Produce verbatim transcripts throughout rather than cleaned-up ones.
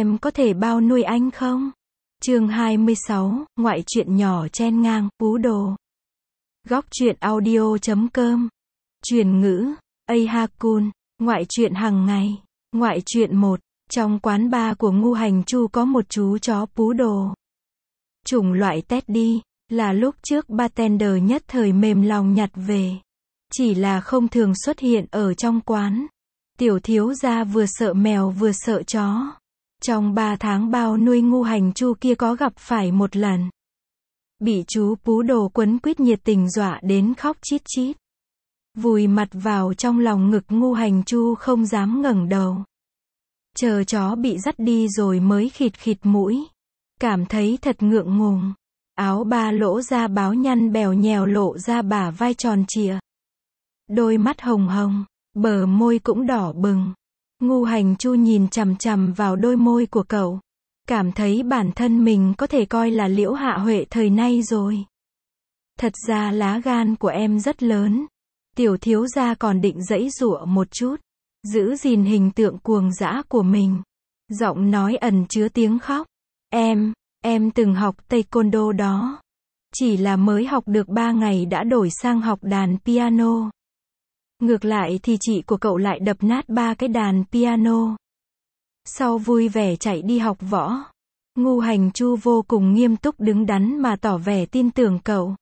em có thể bao nuôi anh không? Chương hai mươi sáu, ngoại truyện nhỏ chen ngang, Pú Đồ. Góc truyện audio chấm com. Truyền ngữ, A-Hakun, ngoại truyện hàng ngày. Ngoại truyện một, trong quán bar của Ngu Hành Chu có một chú chó Pú Đồ. Chủng loại Teddy, là lúc trước bartender nhất thời mềm lòng nhặt về. Chỉ là không thường xuất hiện ở trong quán. Tiểu thiếu gia vừa sợ mèo vừa sợ chó. Trong ba tháng bao nuôi Ngu Hành Chu kia có gặp phải một lần. Bị chú Pú Đồ quấn quýt nhiệt tình dọa đến khóc chít chít. Vùi mặt vào trong lòng ngực Ngu Hành Chu không dám ngẩng đầu. Chờ chó bị dắt đi rồi mới khịt khịt mũi. Cảm thấy thật ngượng ngùng. Áo ba lỗ ra báo nhăn bèo nhèo lộ ra bả vai tròn trịa. Đôi mắt hồng hồng, bờ môi cũng đỏ bừng. Ngu Hành Chu nhìn chằm chằm vào đôi môi của cậu. Cảm thấy bản thân mình có thể coi là Liễu Hạ Huệ thời nay rồi. Thật ra lá gan của em rất lớn. Tiểu thiếu gia còn định giãy giụa một chút. Giữ gìn hình tượng cuồng dã của mình. Giọng nói ẩn chứa tiếng khóc. Em, em từng học taekwondo đó. Chỉ là mới học được ba ngày đã đổi sang học đàn piano. Ngược lại thì chị của cậu lại đập nát ba cái đàn piano. Sau vui vẻ chạy đi học võ. Ngu Hành Chu vô cùng nghiêm túc đứng đắn mà tỏ vẻ tin tưởng cậu.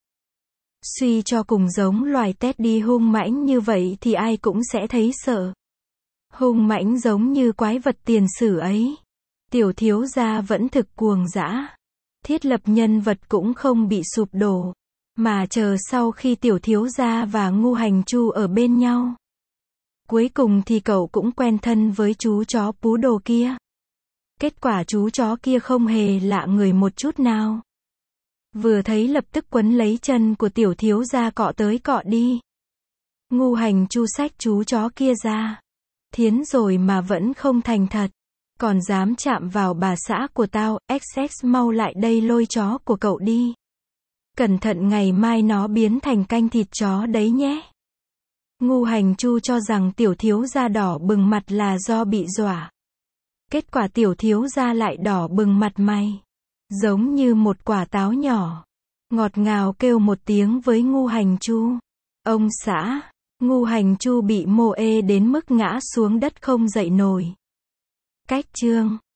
Suy cho cùng giống loài Teddy hung mãnh như vậy thì ai cũng sẽ thấy sợ. Hung mãnh giống như quái vật tiền sử ấy. Tiểu thiếu gia vẫn thực cuồng dã. Thiết lập nhân vật cũng không bị sụp đổ. Mà chờ sau khi tiểu thiếu gia và Ngu Hành Chu ở bên nhau. Cuối cùng thì cậu cũng quen thân với chú chó Pú Đồ kia. Kết quả chú chó kia không hề lạ người một chút nào. Vừa thấy lập tức quấn lấy chân của tiểu thiếu gia cọ tới cọ đi. Ngu Hành Chu xách chú chó kia ra. Thiến rồi mà vẫn không thành thật. Còn dám chạm vào bà xã của tao, ích ích mau lại đây lôi chó của cậu đi. Cẩn thận ngày mai nó biến thành canh thịt chó đấy nhé. Ngu Hành Chu cho rằng tiểu thiếu gia đỏ bừng mặt là do bị dọa. Kết quả tiểu thiếu gia lại đỏ bừng mặt mày. Giống như một quả táo nhỏ. Ngọt ngào kêu một tiếng với Ngu Hành Chu. Ông xã, Ngu Hành Chu bị mồ ê đến mức ngã xuống đất không dậy nổi. Cách chương